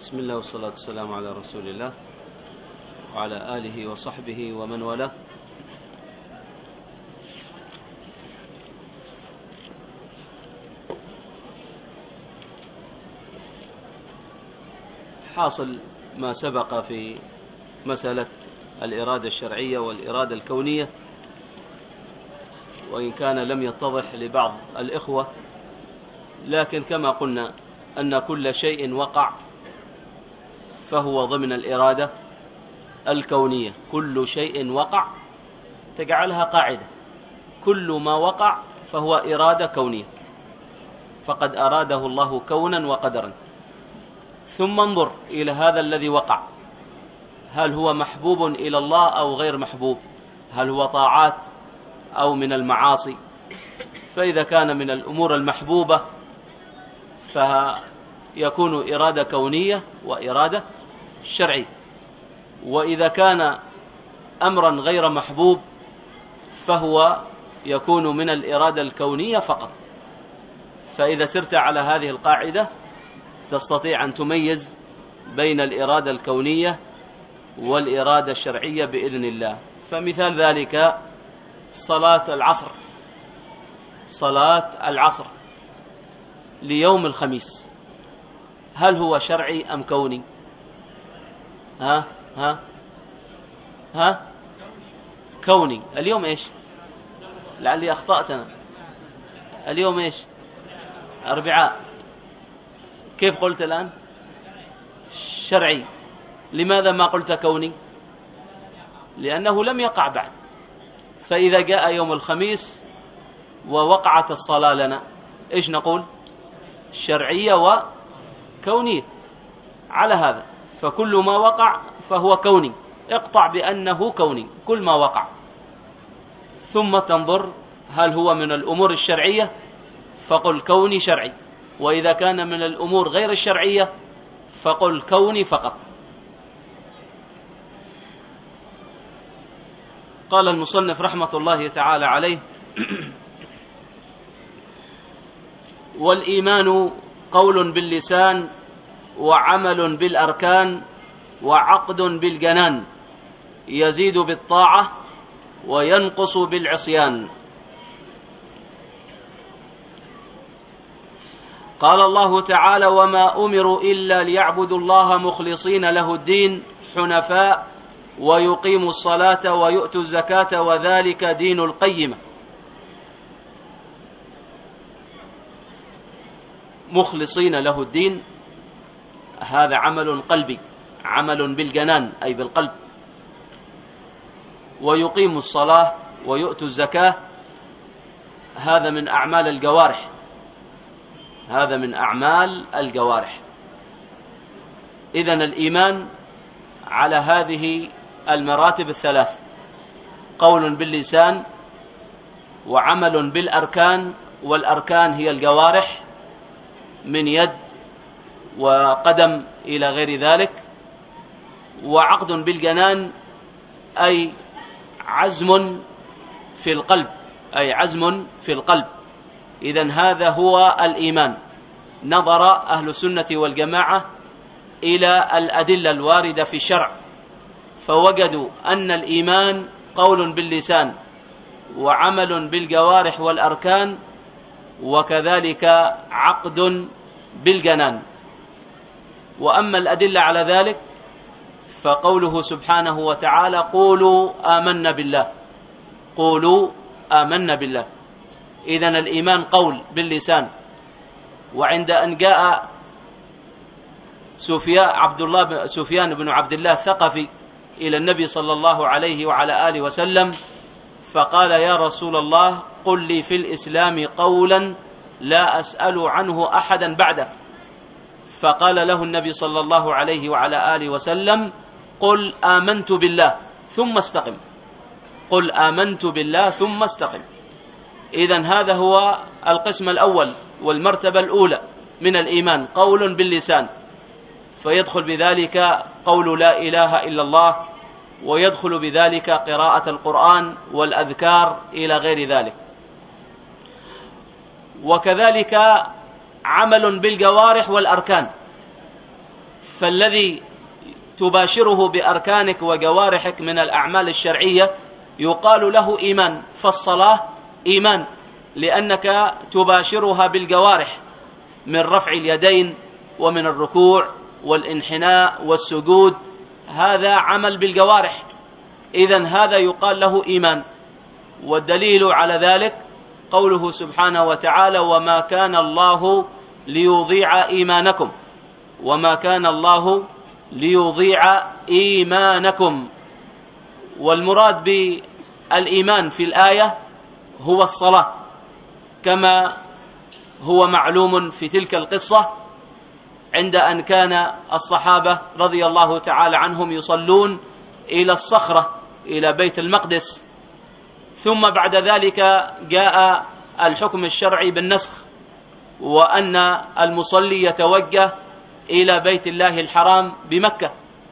بسم الله والصلاة والسلام على رسول الله وعلى آله وصحبه ومن والاه. حاصل ما سبق في مسألة الإرادة الشرعية والإرادة الكونية، وإن كان لم يتضح لبعض الإخوة، لكن كما قلنا أن كل شيء وقع فهو ضمن الإرادة الكونية. كل شيء وقع تجعلها قاعدة، كل ما وقع فهو إرادة كونية، فقد أراده الله كونا وقدرا. ثم انظر إلى هذا الذي وقع، هل هو محبوب إلى الله أو غير محبوب؟ هل هو طاعات أو من المعاصي؟ فإذا كان من الأمور المحبوبة فيكون إرادة كونية وإرادة شرعية، وإذا كان أمرا غير محبوب فهو يكون من الإرادة الكونية فقط. فإذا سرت على هذه القاعدة تستطيع أن تميز بين الإرادة الكونية والإرادة الشرعية بإذن الله. فمثال ذلك صلاة العصر، صلاة العصر ليوم الخميس، هل هو شرعي أم كوني؟ كوني. اليوم إيش؟ لعلي أخطأتنا. اليوم إيش؟ أربعاء. كيف قلت الآن؟ شرعي. لماذا ما قلت كوني؟ لأنه لم يقع بعد. فإذا جاء يوم الخميس ووقعت الصلاة لنا، إيش نقول؟ شرعية وكونية. على هذا فكل ما وقع فهو كوني، اقطع بأنه كوني كل ما وقع، ثم تنظر هل هو من الأمور الشرعية فقل كوني شرعي، وإذا كان من الأمور غير الشرعية فقل كوني فقط. قال المصنف رحمة الله تعالى عليه: والإيمان قول باللسان وعمل بالأركان وعقد بالجنان، يزيد بالطاعة وينقص بالعصيان. قال الله تعالى: وما أمروا إلا ليعبدوا الله مخلصين له الدين حنفاء ويقيموا الصلاة ويؤتوا الزكاة وذلك دين القيمة. مخلصين له الدين، هذا عمل قلبي، عمل بالجنان أي بالقلب. ويقيموا الصلاة ويؤتوا الزكاة، هذا من أعمال الجوارح، هذا من أعمال الجوارح. إذن الإيمان على هذه المراتب الثلاث: قول باللسان وعمل بالأركان، والأركان هي الجوارح من يد وقدم إلى غير ذلك، وعقد بالجنان أي عزم في القلب، أي عزم في القلب. إذن هذا هو الإيمان. نظر أهل السنة والجماعة إلى الأدلة الواردة في الشرع فوجدوا أن الإيمان قول باللسان وعمل بالجوارح والأركان، وكذلك عقد بالجنان. وأما الأدلة على ذلك فقوله سبحانه وتعالى: قولوا آمنا بالله، قولوا آمنا بالله. إذن الإيمان قول باللسان. وعند أن جاء سفيان بن عبد الله الثقفي إلى النبي صلى الله عليه وعلى آله وسلم فقال: يا رسول الله، قل لي في الإسلام قولا لا أسأل عنه أحدا بعده. فقال له النبي صلى الله عليه وعلى آله وسلم: قل آمنت بالله ثم استقم، قل آمنت بالله ثم استقم. إذن هذا هو القسم الأول والمرتبة الأولى من الإيمان، قول باللسان، فيدخل بذلك قول لا إله إلا الله، ويدخل بذلك قراءة القرآن والأذكار إلى غير ذلك. وكذلك عمل بالجوارح والأركان، فالذي تباشره بأركانك وجوارحك من الأعمال الشرعية يقال له إيمان، فالصلاة إيمان لأنك تباشرها بالجوارح من رفع اليدين ومن الركوع والانحناء والسجود، هذا عمل بالجوارح، إذن هذا يقال له إيمان. والدليل على ذلك قوله سبحانه وتعالى: وما كان الله ليضيع إيمانكم، وما كان الله ليضيع إيمانكم. والمراد بالإيمان في الآية هو الصلاة، كما هو معلوم في تلك القصة عند أن كان الصحابة رضي الله تعالى عنهم يصلون إلى الصخرة، إلى بيت المقدس، ثم بعد ذلك جاء الحكم الشرعي بالنسخ، وأن المصلي يتوجه إلى بيت الله الحرام بمكة.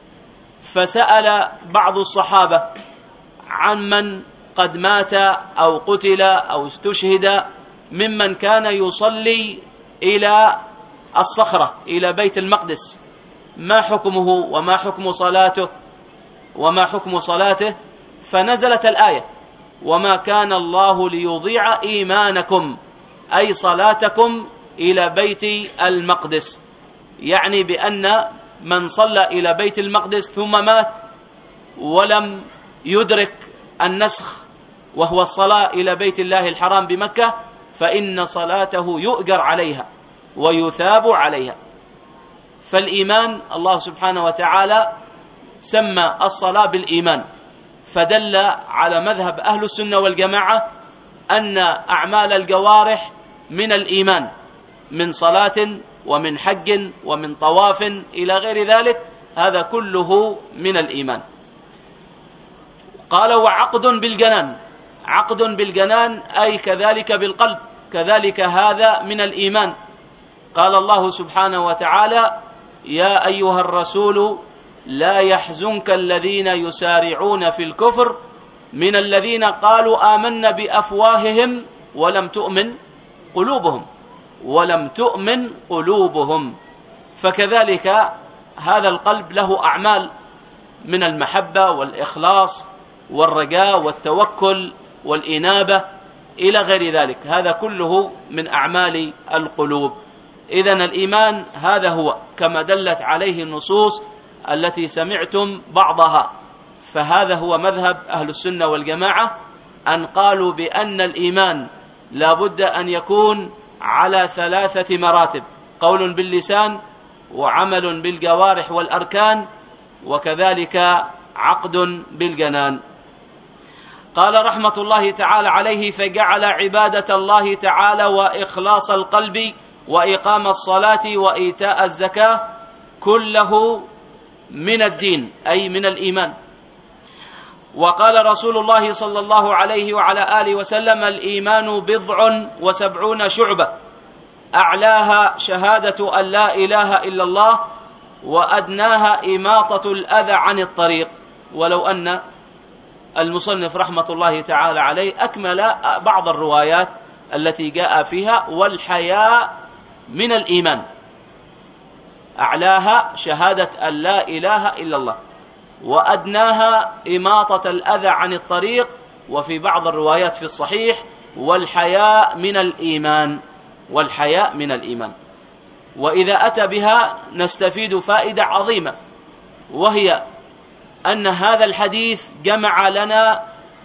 فسأل بعض الصحابة عن من قد مات أو قتل أو استشهد ممن كان يصلي إلى الصخرة إلى بيت المقدس، ما حكمه وما حكم صلاته وما حكم صلاته؟ فنزلت الآية: وما كان الله ليضيع إيمانكم، أي صلاتكم إلى بيت المقدس، يعني بأن من صلى إلى بيت المقدس ثم مات ولم يدرك النسخ وهو الصلاة إلى بيت الله الحرام بمكة، فإن صلاته يؤجر عليها ويثاب عليها. فالإيمان الله سبحانه وتعالى سمى الصلاة بالإيمان، فدل على مذهب أهل السنة والجماعة أن أعمال الجوارح من الإيمان، من صلاة ومن حج ومن طواف إلى غير ذلك، هذا كله من الإيمان. قال: وعقد بالجنان، عقد بالجنان أي كذلك بالقلب، كذلك هذا من الإيمان. قال الله سبحانه وتعالى: يا أيها الرسول لا يحزنك الذين يسارعون في الكفر من الذين قالوا آمنا بأفواههم ولم تؤمن قلوبهم. فكذلك هذا القلب له أعمال من المحبة والإخلاص والرجاء والتوكل والإنابة إلى غير ذلك، هذا كله من أعمال القلوب. إذن الإيمان هذا هو كما دلت عليه النصوص التي سمعتم بعضها. فهذا هو مذهب أهل السنة والجماعة، أن قالوا بأن الإيمان لا بد أن يكون على 3 مراتب: قول باللسان، وعمل بالجوارح والأركان، وكذلك عقد بالجنان. قال رحمة الله تعالى عليه: فجعل عبادة الله تعالى وإخلاص القلب وإقام الصلاة وإيتاء الزكاة كله من الدين، أي من الإيمان. وقال رسول الله صلى الله عليه وعلى آله وسلم: الإيمان 70 شعبة، أعلاها شهادة أن لا إله إلا الله، وأدناها إماطة الأذى عن الطريق. ولو أن المصنف رحمة الله تعالى عليه أكمل بعض الروايات التي جاء فيها: والحياء من الإيمان، أعلاها شهادة أن لا إله إلا الله، وأدناها إماطة الأذى عن الطريق. وفي بعض الروايات في الصحيح: والحياء من الإيمان، والحياء من الإيمان. وإذا أتى بها نستفيد فائدة عظيمة، وهي أن هذا الحديث جمع لنا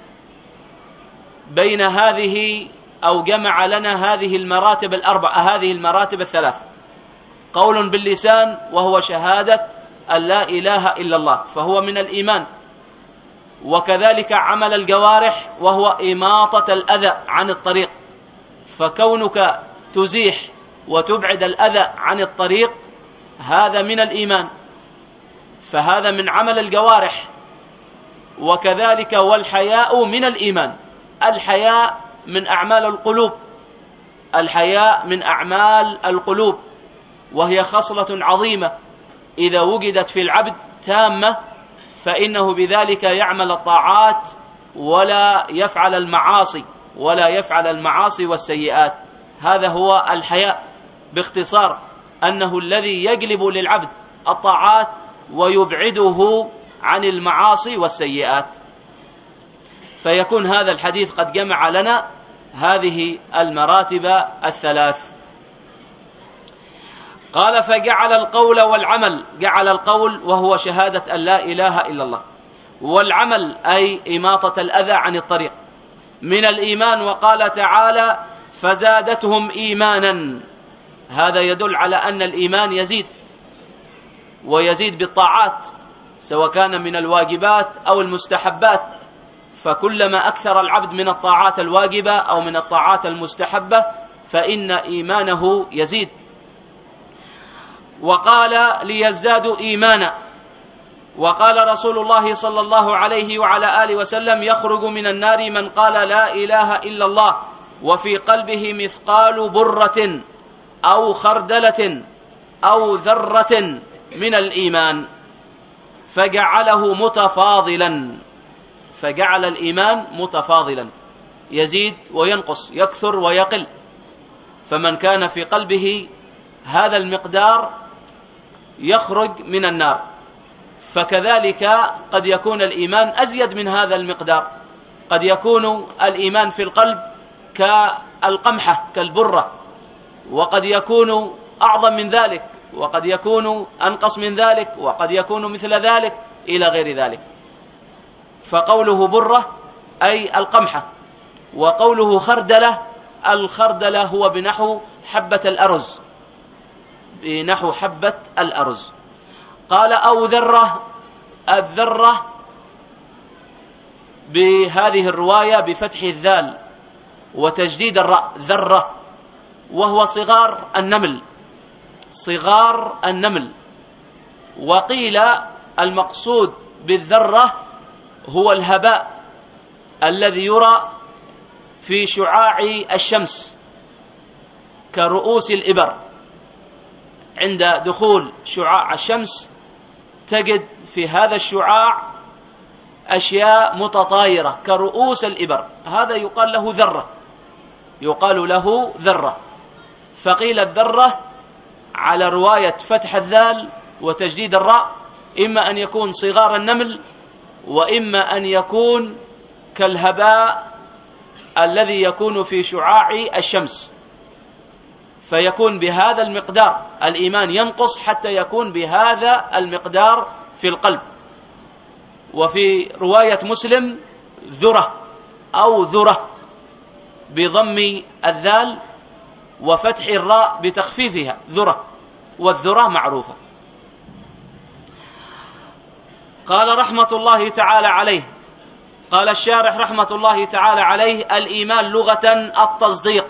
بين هذه، أو جمع لنا هذه المراتب الأربعة، هذه المراتب الثلاث: قول باللسان وهو شهادة أن لا إله إلا الله فهو من الإيمان، وكذلك عمل الجوارح وهو إماطة الأذى عن الطريق، فكونك تزيح وتبعد الأذى عن الطريق هذا من الإيمان، فهذا من عمل الجوارح. وكذلك والحياء من الإيمان، الحياء من أعمال القلوب، الحياء من أعمال القلوب، وهي خصلة عظيمة إذا وجدت في العبد تامة فإنه بذلك يعمل الطاعات ولا يفعل المعاصي والسيئات. هذا هو الحياء باختصار، أنه الذي يجلب للعبد الطاعات ويبعده عن المعاصي والسيئات. فيكون هذا الحديث قد جمع لنا هذه المراتب الثلاث. قال فجعل القول والعمل، جعل القول وهو شهادة أن لا إله إلا الله، والعمل أي إماطة الأذى عن الطريق، من الإيمان. وقال تعالى فزادتهم إيمانا، هذا يدل على أن الإيمان يزيد، ويزيد بالطاعات سواء كان من الواجبات أو المستحبات، فكلما أكثر العبد من الطاعات الواجبة أو من الطاعات المستحبة فإن إيمانه يزيد. وقال ليزدادوا إيمانا. وقال رسول الله صلى الله عليه وعلى آله وسلم يخرج من النار من قال لا إله إلا الله وفي قلبه مثقال برة أو خردلة أو ذرة من الإيمان، فجعله متفاضلا، فجعل الإيمان متفاضلا يزيد وينقص، يكثر ويقل. فمن كان في قلبه هذا المقدار يخرج من النار، فكذلك قد يكون الإيمان أزيد من هذا المقدار، قد يكون الإيمان في القلب كالقمحة كالبرة، وقد يكون أعظم من ذلك، وقد يكون أنقص من ذلك، وقد يكون مثل ذلك إلى غير ذلك. فقوله برة أي القمحة، وقوله خردلة، الخردلة هو بنحو حبة الأرز، بنحو حبة الأرز. قال أو ذرة، الذرة بهذه الرواية بفتح الذال وتجديد الراء ذرة، وهو صغار النمل، صغار النمل. وقيل المقصود بالذرة هو الهباء الذي يرى في شعاع الشمس كرؤوس الإبر، عند دخول شعاع الشمس تجد في هذا الشعاع أشياء متطايرة كرؤوس الإبر، هذا يقال له ذرة، يقال له ذرة. فقيل الذرة على رواية فتح الذال وتجديد الراء إما أن يكون صغار النمل، وإما أن يكون كالهباء الذي يكون في شعاع الشمس، فيكون بهذا المقدار. الإيمان ينقص حتى يكون بهذا المقدار في القلب. وفي رواية مسلم ذرة أو ذرة بضم الذال وفتح الراء بتخفيفها ذرة، والذرة معروفة. قال رحمة الله تعالى عليه، قال الشارح رحمة الله تعالى عليه الإيمان لغة التصديق.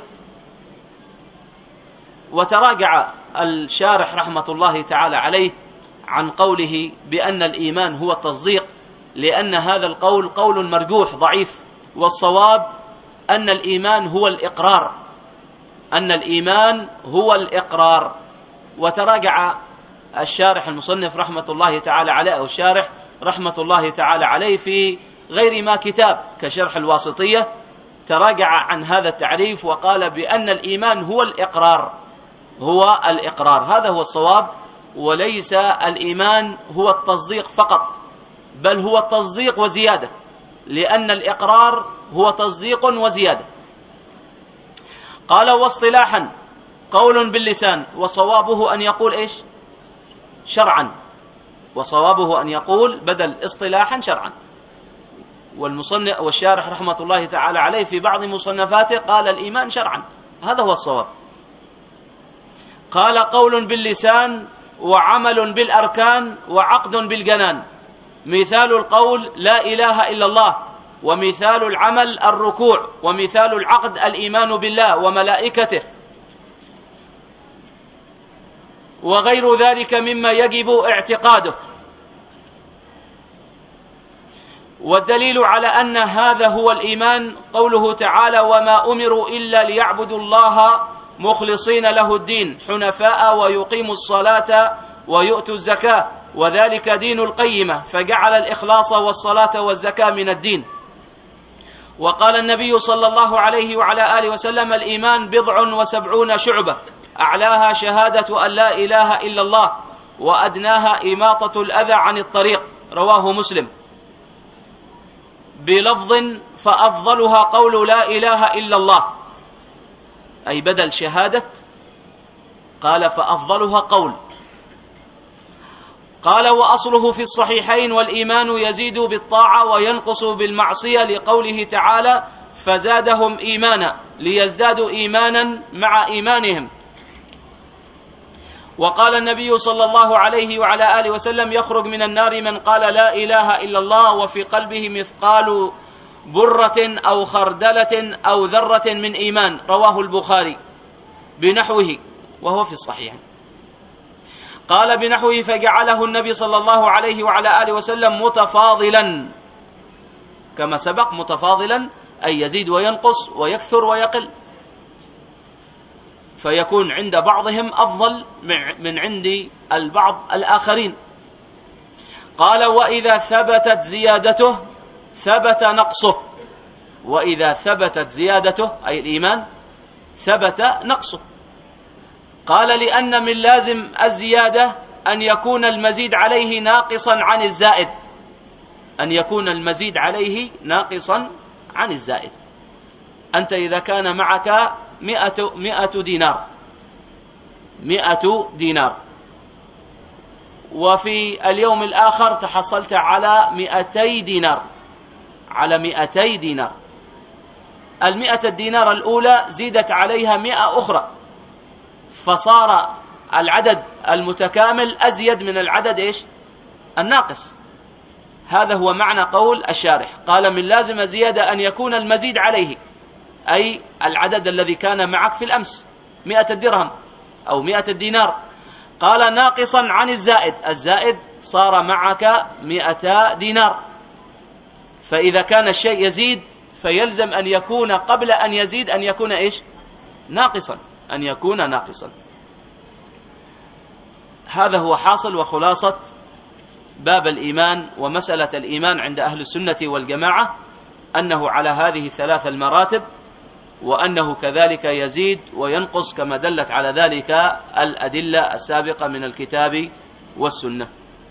وتراجع الشارح رحمة الله تعالى عليه عن قوله بأن الإيمان هو التصديق، لأن هذا القول قول مرجوح ضعيف، والصواب أن الإيمان هو الإقرار، أن الإيمان هو الإقرار. وتراجع الشارح المصنف رحمة الله تعالى عليه، أو الشارح رحمة الله تعالى عليه في غير ما كتاب كشرح الواسطية، تراجع عن هذا التعريف وقال بأن الإيمان هو الإقرار، هو الإقرار، هذا هو الصواب، وليس الإيمان هو التصديق فقط، بل هو التصديق وزيادة، لأن الإقرار هو تصديق وزيادة. قال واصطلاحا قول باللسان، وصوابه أن يقول إيش؟ شرعا، وصوابه أن يقول بدل اصطلاحا شرعا. والمصنف والشارح رحمة الله تعالى عليه في بعض مصنفاته قال الإيمان شرعا، هذا هو الصواب. قال قول باللسان وعمل بالأركان وعقد بالجنان، مثال القول لا إله إلا الله، ومثال العمل الركوع، ومثال العقد الإيمان بالله وملائكته، وغير ذلك مما يجب اعتقاده. والدليل على أن هذا هو الإيمان قوله تعالى وما أمروا إلا ليعبدوا الله مخلصين له الدين حنفاء ويقيموا الصلاة ويؤتوا الزكاة وذلك دين القيمة، فجعل الإخلاص والصلاة والزكاة من الدين. وقال النبي صلى الله عليه وعلى آله وسلم الإيمان 70 شعبة، أعلاها شهادة أن لا إله إلا الله، وأدناها إماطة الأذى عن الطريق، رواه مسلم، بلفظ فأفضلها قول لا إله إلا الله، أي بدل شهادة قال فأفضلها قول. قال وأصله في الصحيحين والإيمان يزيد بالطاعة وينقص بالمعصية، لقوله تعالى فزادهم إيمانا ليزدادوا إيمانا مع إيمانهم. وقال النبي صلى الله عليه وعلى آله وسلم يخرج من النار من قال لا إله إلا الله وفي قلبه مثقال برة أو خردلة أو ذرة من إيمان، رواه البخاري بنحوه وهو في الصحيح. قال بنحوه فجعله النبي صلى الله عليه وعلى آله وسلم متفاضلا كما سبق، متفاضلا أي يزيد وينقص ويكثر ويقل، فيكون عند بعضهم أفضل من عند البعض الآخرين. قال وإذا ثبتت زيادته ثبت نقصه، وإذا ثبتت زيادته أي الإيمان ثبت نقصه. قال لأن من لازم الزيادة أن يكون المزيد عليه ناقصا عن الزائد، أن يكون المزيد عليه ناقصا عن الزائد. أنت إذا كان معك 100 دينار، 100 دينار، وفي اليوم الآخر تحصلت على 200 دينار، على 200 دينار، 100 الدينار الأولى زيدت عليها 100 أخرى، فصار العدد المتكامل أزيد من العدد إيش؟ الناقص. هذا هو معنى قول الشارح، قال من لازم زيادة أن يكون المزيد عليه، أي العدد الذي كان معك في الأمس 100 درهم أو 100 دينار، قال ناقصا عن الزائد، الزائد صار معك 100 دينار. فإذا كان الشيء يزيد فيلزم أن يكون قبل أن يزيد أن يكون إيش؟ ناقصا، أن يكون ناقصا. هذا هو حاصل وخلاصة باب الإيمان ومسألة الإيمان عند أهل السنة والجماعة، أنه على هذه 3 المراتب، وأنه كذلك يزيد وينقص كما دلت على ذلك الأدلة السابقة من الكتاب والسنة.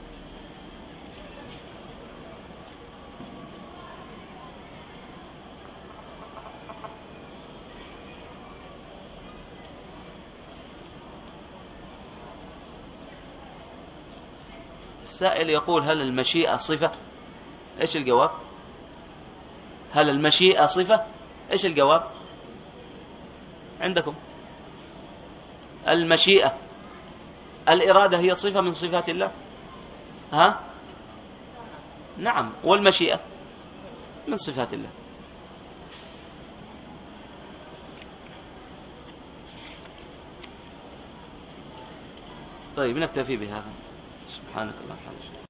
السائل يقول هل المشيئة صفة؟ إيش الجواب؟ هل المشيئة صفة؟ إيش الجواب عندكم؟ المشيئة، الإرادة هي صفة من صفات الله؟ ها؟ نعم، والمشيئة من صفات الله. طيب نكتفي بهذا. سبحانك اللهم وبحمدك.